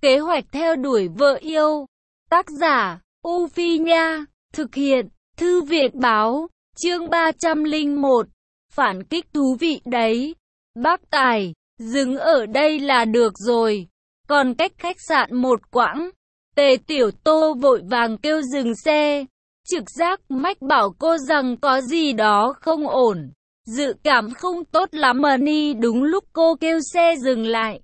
Kế hoạch theo đuổi vợ yêu. Tác giả, U Phi Nha. Thực hiện, Thư viện Báo. Chương 301. Phản kích thú vị đấy. Bác Tài, dừng ở đây là được rồi. Còn cách khách sạn một quãng. Tề Tiểu Tô vội vàng kêu dừng xe. Trực giác mách bảo cô rằng có gì đó không ổn. Dự cảm không tốt lắm mà ni đúng lúc cô kêu xe dừng lại.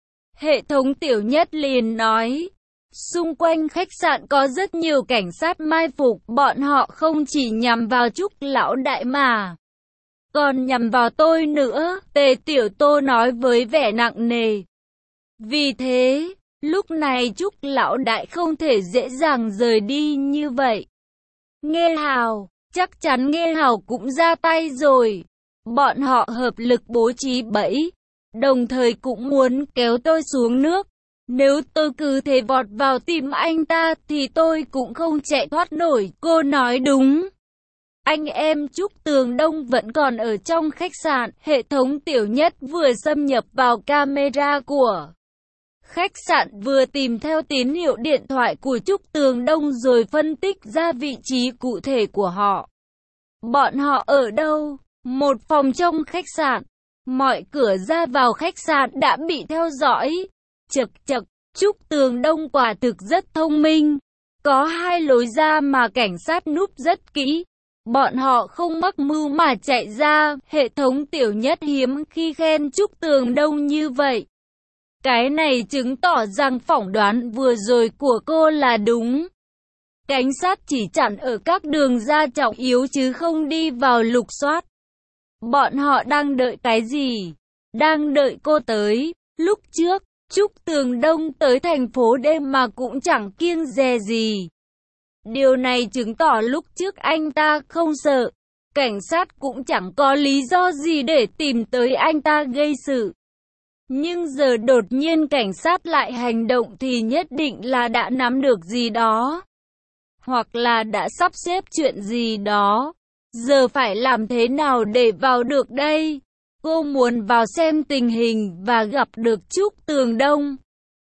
Hệ thống Tiểu Nhất liền nói. Xung quanh khách sạn có rất nhiều cảnh sát mai phục. Bọn họ không chỉ nhằm vào Trúc lão đại mà còn nhằm vào tôi nữa. Tề Tiểu Tô nói với vẻ nặng nề. Vì thế, lúc này Trúc lão đại không thể dễ dàng rời đi như vậy. Nghe Hào, chắc chắn Nghe Hào cũng ra tay rồi. Bọn họ hợp lực bố trí bẫy, đồng thời cũng muốn kéo tôi xuống nước. Nếu tôi cứ thế vọt vào tìm anh ta thì tôi cũng không chạy thoát nổi. Cô nói đúng. Anh em Trúc Tường Đông vẫn còn ở trong khách sạn. Hệ thống Tiểu Nhất vừa xâm nhập vào camera của khách sạn, vừa tìm theo tín hiệu điện thoại của Trúc Tường Đông rồi phân tích ra vị trí cụ thể của họ. Bọn họ ở đâu? Một phòng trong khách sạn. Mọi cửa ra vào khách sạn đã bị theo dõi. Chậc chậc, Trúc Tường Đông quả thực rất thông minh. Có hai lối ra mà cảnh sát núp rất kỹ. Bọn họ không mắc mưu mà chạy ra. Hệ thống Tiểu Nhất hiếm khi khen Trúc Tường Đông như vậy. Cái này chứng tỏ rằng phỏng đoán vừa rồi của cô là đúng. Cảnh sát chỉ chặn ở các đường ra trọng yếu chứ không đi vào lục soát. Bọn họ đang đợi cái gì? Đang đợi cô tới. Lúc trước, Trúc Tường Đông tới thành phố đêm mà cũng chẳng kiêng dè gì. Điều này chứng tỏ lúc trước anh ta không sợ. Cảnh sát cũng chẳng có lý do gì để tìm tới anh ta gây sự. Nhưng giờ đột nhiên cảnh sát lại hành động thì nhất định là đã nắm được gì đó. Hoặc là đã sắp xếp chuyện gì đó. Giờ phải làm thế nào để vào được đây? Cô muốn vào xem tình hình và gặp được Trúc Tường Đông.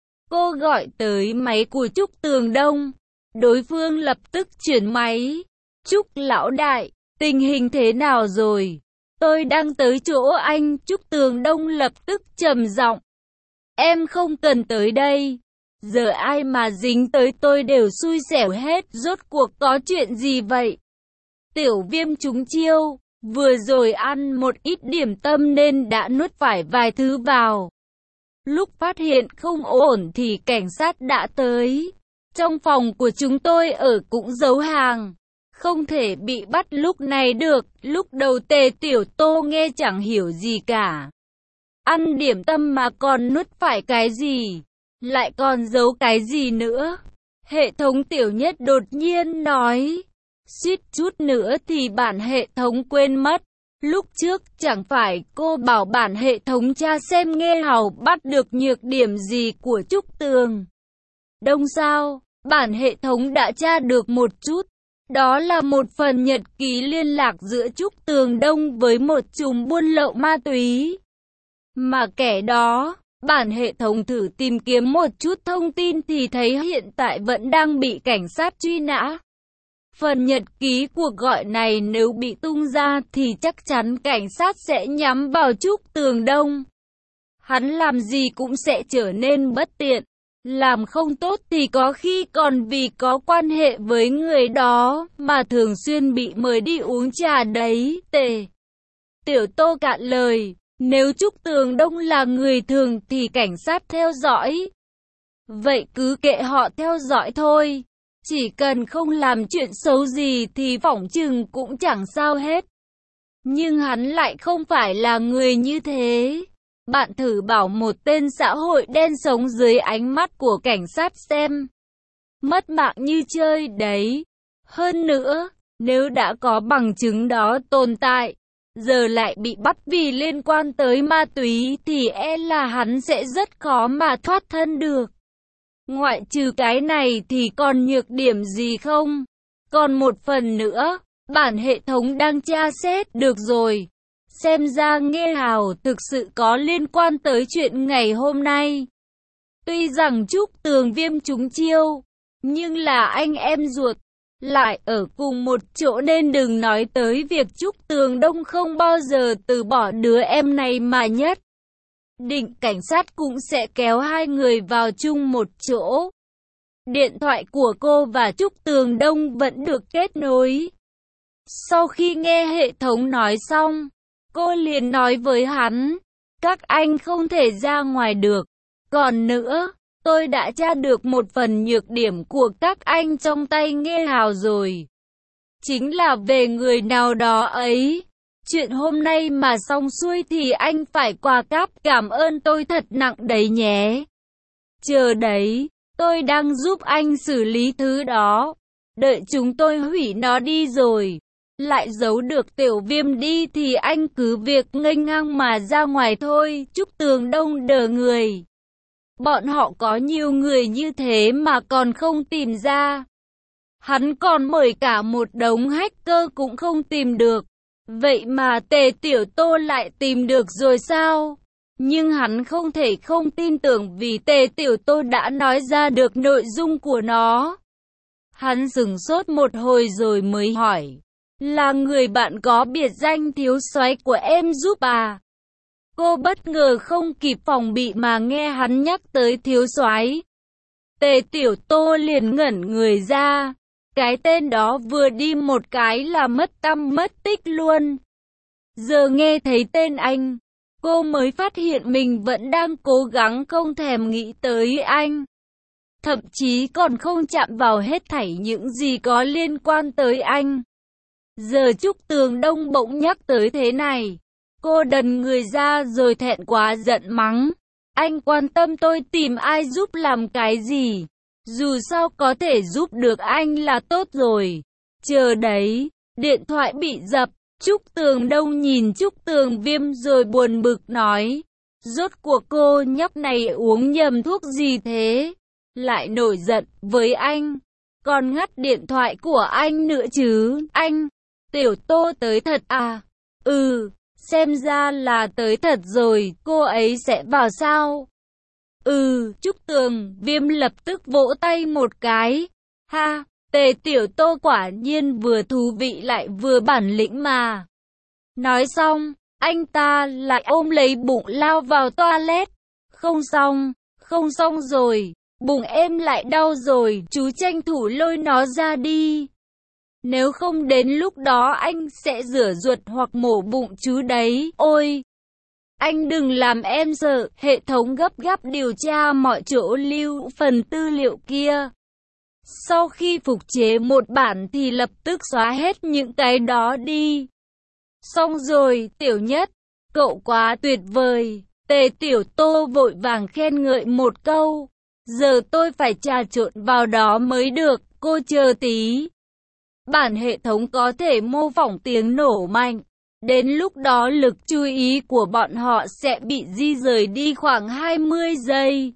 Cô gọi tới máy của Trúc Tường Đông. Đối phương lập tức chuyển máy. Trúc lão đại, tình hình thế nào rồi? Tôi đang tới chỗ anh. Trúc Tường Đông lập tức trầm giọng. Em không cần tới đây. Giờ ai mà dính tới tôi đều xui xẻo hết. Rốt cuộc có chuyện gì vậy? Tiểu Viêm trúng chiêu. Vừa rồi ăn một ít điểm tâm nên đã nuốt phải vài thứ vào. Lúc phát hiện không ổn thì cảnh sát đã tới. Trong phòng của chúng tôi ở cũng giấu hàng. Không thể bị bắt lúc này được. Lúc đầu Tề Tiểu Tô nghe chẳng hiểu gì cả. Ăn điểm tâm mà còn nuốt phải cái gì? Lại còn giấu cái gì nữa? Hệ thống Tiểu Nhất đột nhiên nói. Suýt chút nữa thì bản hệ thống quên mất. Lúc trước chẳng phải cô bảo bản hệ thống tra xem Nghe Hào bắt được nhược điểm gì của Trúc Tường Đông sao? Bản hệ thống đã tra được một chút. Đó là một phần nhật ký liên lạc giữa Trúc Tường Đông với một chùm buôn lậu ma túy. Mà kẻ đó, bản hệ thống thử tìm kiếm một chút thông tin thì thấy hiện tại vẫn đang bị cảnh sát truy nã. Phần nhật ký cuộc gọi này nếu bị tung ra thì chắc chắn cảnh sát sẽ nhắm vào Trúc Tường Đông. Hắn làm gì cũng sẽ trở nên bất tiện. Làm không tốt thì có khi còn vì có quan hệ với người đó mà thường xuyên bị mời đi uống trà đấy. Tề Tiểu Tô cạn lời. Nếu Trúc Tường Đông là người thường thì cảnh sát theo dõi. Vậy cứ kệ họ theo dõi thôi. Chỉ cần không làm chuyện xấu gì thì phỏng chừng cũng chẳng sao hết. Nhưng hắn lại không phải là người như thế. Bạn thử bảo một tên xã hội đen sống dưới ánh mắt của cảnh sát xem. Mất mạng như chơi đấy. Hơn nữa, nếu đã có bằng chứng đó tồn tại, giờ lại bị bắt vì liên quan tới ma túy thì e là hắn sẽ rất khó mà thoát thân được. Ngoại trừ cái này thì còn nhược điểm gì không? Còn một phần nữa, bản hệ thống đang tra xét được rồi. Xem ra Nghe Hào thực sự có liên quan tới chuyện ngày hôm nay. Tuy rằng Trúc Tường Viêm trúng chiêu, nhưng là anh em ruột, lại ở cùng một chỗ nên đừng nói tới việc Trúc Tường Đông không bao giờ từ bỏ đứa em này mà nhất định cảnh sát cũng sẽ kéo hai người vào chung một chỗ. Điện thoại của cô và Trúc Tường Đông vẫn được kết nối. Sau khi nghe hệ thống nói xong, cô liền nói với hắn, các anh không thể ra ngoài được. Còn nữa, tôi đã tra được một phần nhược điểm của các anh trong tay Nghe Hào rồi. Chính là về người nào đó ấy. Chuyện hôm nay mà xong xuôi thì anh phải quà cáp cảm ơn tôi thật nặng đấy nhé. Chờ đấy, tôi đang giúp anh xử lý thứ đó. Đợi chúng tôi hủy nó đi rồi, lại giấu được Tiểu Viêm đi thì anh cứ việc nghênh ngang mà ra ngoài thôi. Trúc Tường Đông đờ người. Bọn họ có nhiều người như thế mà còn không tìm ra. Hắn còn mời cả một đống hacker cũng không tìm được. Vậy mà Tề Tiểu Tô lại tìm được rồi sao? Nhưng hắn không thể không tin tưởng vì Tề Tiểu Tô đã nói ra được nội dung của nó. Hắn sửng sốt một hồi rồi mới hỏi, là người bạn có biệt danh Thiếu Soái của em giúp à? Cô bất ngờ không kịp phòng bị mà nghe hắn nhắc tới Thiếu Soái. Tề Tiểu Tô liền ngẩn người ra. Cái tên đó vừa đi một cái là mất tăm mất tích luôn. Giờ nghe thấy tên anh, cô mới phát hiện mình vẫn đang cố gắng không thèm nghĩ tới anh. Thậm chí còn không chạm vào hết thảy những gì có liên quan tới anh. Giờ Trúc Tường Đông bỗng nhắc tới thế này. Cô đần người ra rồi thẹn quá giận mắng. Anh quan tâm tôi tìm ai giúp làm cái gì? Dù sao có thể giúp được anh là tốt rồi. Chờ đấy, điện thoại bị dập. Trúc Tường Đông nhìn Trúc Tường Viêm rồi buồn bực nói. Rốt cuộc cô nhóc này uống nhầm thuốc gì thế? Lại nổi giận với anh. Còn ngắt điện thoại của anh nữa chứ. Anh, Tiểu Tô tới thật à? Ừ, xem ra là tới thật rồi. Cô ấy sẽ vào sao? Ừ, Trúc Tường Viêm lập tức vỗ tay một cái. Ha, Tề Tiểu Tô quả nhiên vừa thú vị lại vừa bản lĩnh mà. Nói xong, anh ta lại ôm lấy bụng lao vào toilet. Không xong rồi, bụng em lại đau rồi, chú tranh thủ lôi nó ra đi. Nếu không đến lúc đó anh sẽ rửa ruột hoặc mổ bụng chú đấy, ôi. Anh đừng làm em sợ, hệ thống gấp gáp điều tra mọi chỗ lưu phần tư liệu kia. Sau khi phục chế một bản thì lập tức xóa hết những cái đó đi. Xong rồi, Tiểu Nhất, cậu quá tuyệt vời. Tề Tiểu Tô vội vàng khen ngợi một câu. Giờ tôi phải trà trộn vào đó mới được, cô chờ tí. Bản hệ thống có thể mô phỏng tiếng nổ mạnh. Đến lúc đó lực chú ý của bọn họ sẽ bị di rời đi khoảng 20 giây.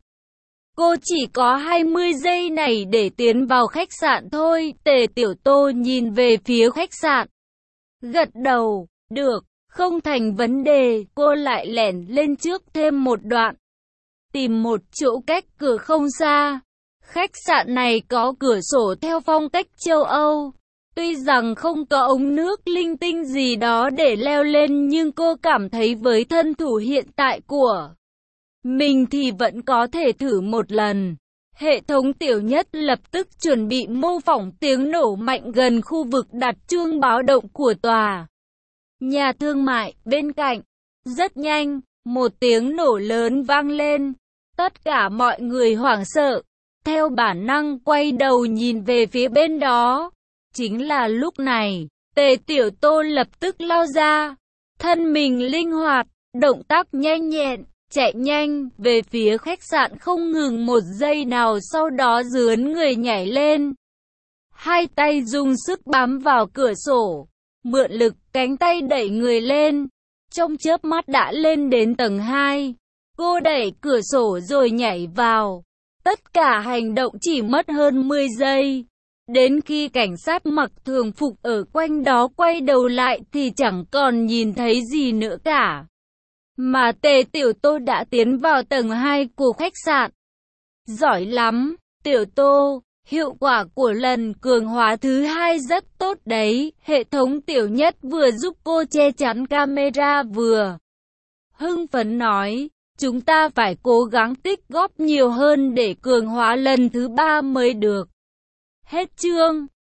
Cô chỉ có 20 giây này để tiến vào khách sạn thôi. Tề Tiểu Tô nhìn về phía khách sạn. Gật đầu, được, không thành vấn đề. Cô lại lẻn lên trước thêm một đoạn. Tìm một chỗ cách cửa không xa. Khách sạn này có cửa sổ theo phong cách châu Âu. Tuy rằng không có ống nước linh tinh gì đó để leo lên nhưng cô cảm thấy với thân thủ hiện tại của mình thì vẫn có thể thử một lần. Hệ thống Tiểu Nhất lập tức chuẩn bị mô phỏng tiếng nổ mạnh gần khu vực đặt chuông báo động của tòa nhà thương mại bên cạnh. Rất nhanh, một tiếng nổ lớn vang lên. Tất cả mọi người hoảng sợ, theo bản năng quay đầu nhìn về phía bên đó. Chính là lúc này, Tề Tiểu Tô lập tức lao ra, thân mình linh hoạt, động tác nhanh nhẹn, chạy nhanh về phía khách sạn không ngừng một giây nào, sau đó rướn người nhảy lên. Hai tay dùng sức bám vào cửa sổ, mượn lực cánh tay đẩy người lên, trong chớp mắt đã lên đến tầng 2. Cô đẩy cửa sổ rồi nhảy vào. Tất cả hành động chỉ mất hơn 10 giây. Đến khi cảnh sát mặc thường phục ở quanh đó quay đầu lại thì chẳng còn nhìn thấy gì nữa cả. Mà Tề Tiểu Tô đã tiến vào tầng 2 của khách sạn. Giỏi lắm, Tiểu Tô. Hiệu quả của lần cường hóa thứ hai rất tốt đấy. Hệ thống Tiểu Nhất vừa giúp cô che chắn camera vừa hưng phấn nói. Chúng ta phải cố gắng tích góp nhiều hơn để cường hóa lần thứ ba mới được. Hết chương.